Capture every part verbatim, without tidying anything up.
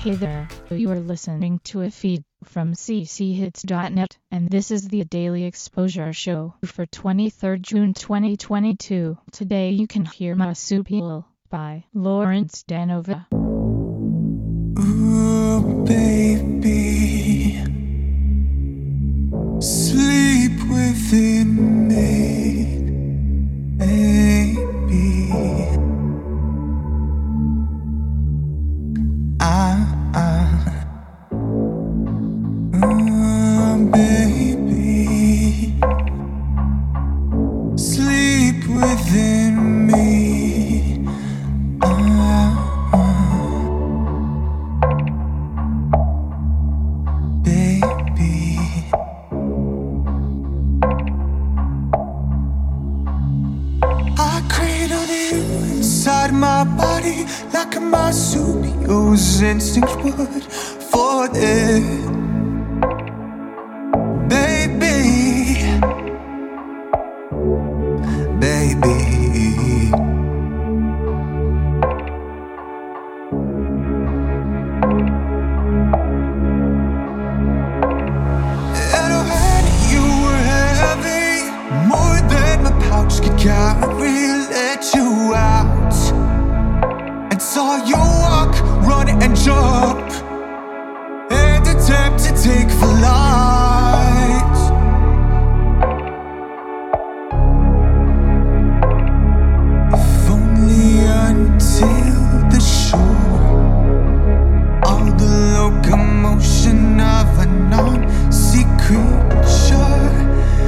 Hey there, you are listening to a feed from c c hits dot net, and this is the Daily Exposure Show for twenty-third of June twenty twenty-two. Today you can hear Marsupial by Lawrence Danova. Ooh, baby, sleep within me, baby. I, I, ooh, baby, sleep within me. I, inside my body like a marsupial's instinct would for it, baby, baby. And when you were heavy, more than my pouch could carry, let you out and saw you walk, run and jump and attempt to take flight. If only until the shore, all the locomotion of a non-sea creature.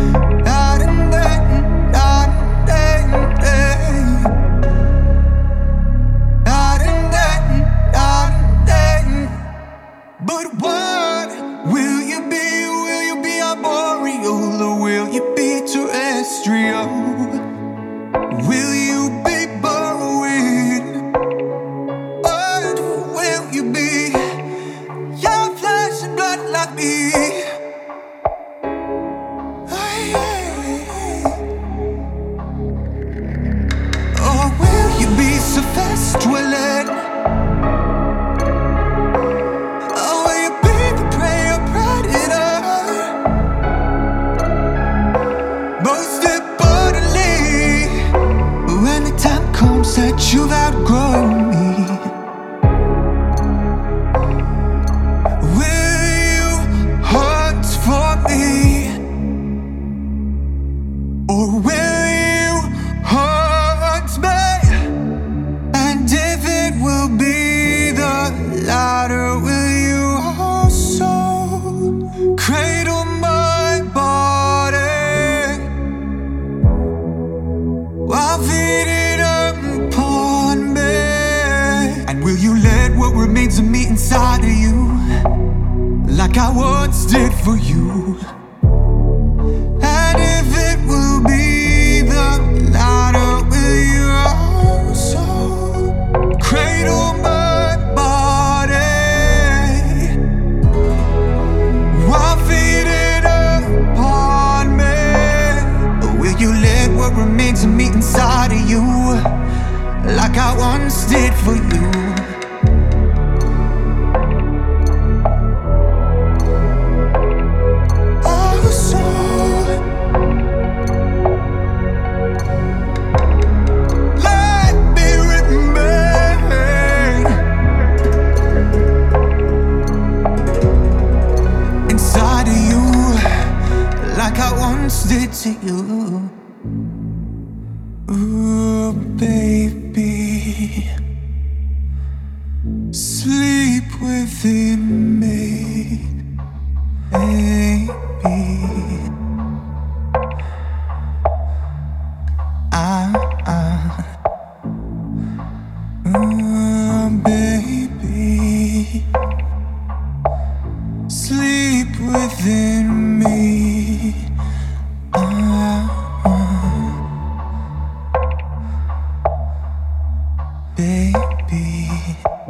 But what will you be? Will you be arboreal or will you be terrestrial? Will you be burrowing? What will you be? Your flesh and blood like me. Or will you be Sylvester? That you've outgrown me. Will you hunt for me? Or will you hunt me? And if it will be the latter, will you also cradle my body while feeding? Will you let what remains of me inside of you, like I once did for you? And if it will be the latter, will you also cradle my body while feeding upon me? Or will you let what remains of me inside of you, like I once did for you? Oh, so let me remain inside of you, like I once did to you. Ooh, baby, sleep within me, baby. I, I, uh, baby, sleep within me. I, baby.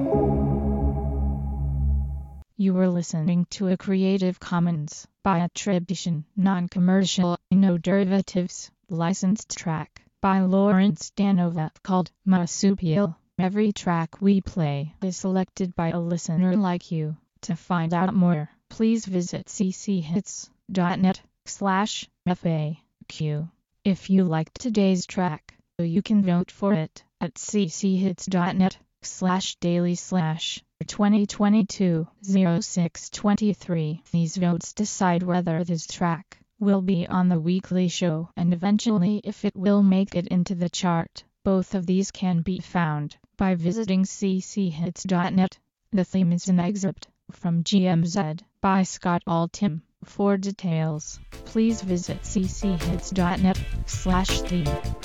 You were listening to a Creative Commons by attribution, non-commercial, no derivatives, licensed track by Lawrence Danova called Marsupial. Every track we play is selected by a listener like you. To find out more, please visit cchits.net slash FAQ. If you liked today's track, you can vote for it at cchits.net slash daily slash twenty twenty-two oh six twenty-three. These votes decide whether this track will be on the weekly show and eventually if it will make it into the chart. Both of these can be found by visiting cchits.net. The theme is an excerpt from G M Z by Scott Altham. For details, please visit cchits.net slash theme.